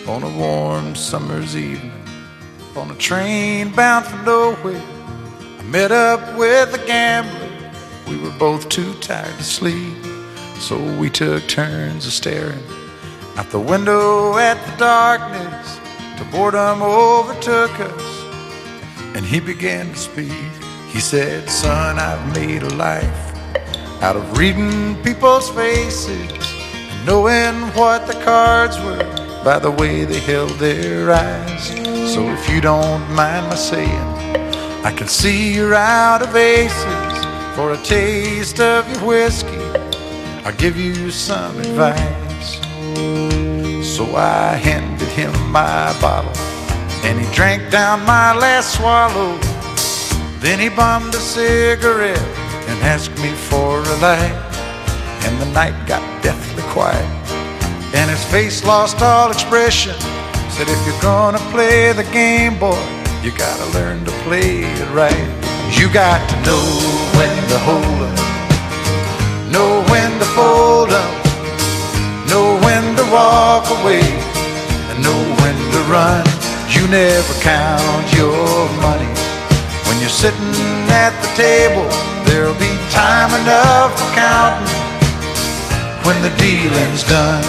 on a warm summer's evening, on a train bound for nowhere. I met up with a gambler. We were both too tired to sleep, so we took turns of staring out the window at the darkness till boredom overtook us, and he began to speak. He said, "Son, I've made a life out of reading people's faces and knowing what the cards were by the way they held their eyes. So if you don't mind my saying, I can see you're out of aces. For a taste of your whiskey, I'll give you some advice." So I handed him my bottle, and he drank down my last swallow. Then he bummed a cigarette and asked me for a light. And the night got deathly quiet, and his face lost all expression. Said, "If you're gonna play the game, boy, you gotta learn to play it right. You got to know when to hold up, know when to fold up, know when to walk away, and know when to run. You never count your money when you're sitting at the table. There'll be time enough for counting when the dealing's done."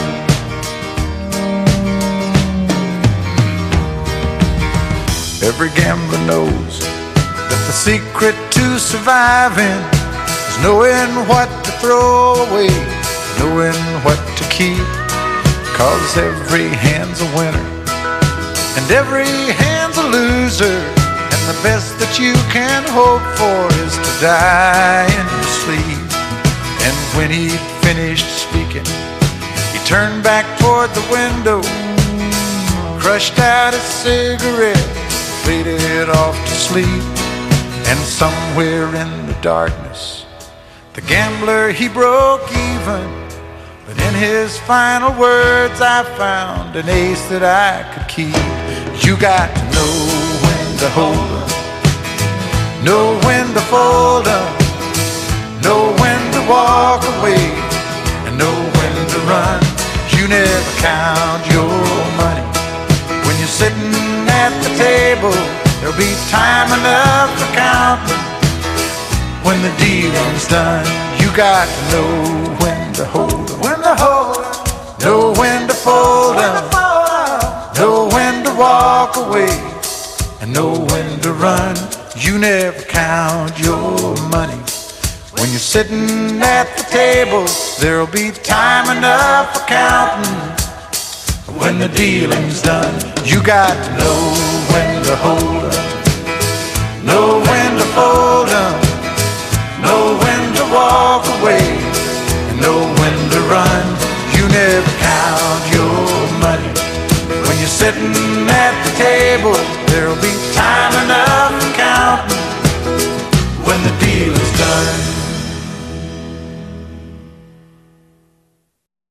Every gambler knows that the secret to surviving is knowing what to throw away, knowing what to keep. 'Cause every hand's a winner and every hand's a loser, and the best that you can hope for is to die in your sleep. And when he'd finished speaking, he turned back toward the window, crushed out his cigarette, faded off to sleep. And somewhere in the darkness, the gambler, he broke even. But in his final words, I found an ace that I could keep. You got to know when to hold up, know when to fold up, know when to walk away, and know when to run. You never count your money when you're sitting at the table. There'll be time enough for counting when the dealing's done. You got to know when to hold up, when to hold up, know when to fold up, know when to walk away, and know when to run. You never count your money when you're sitting at the table. There'll be time enough for counting when the dealing's done. You got to know when to hold up, know when to fold up, know when to walk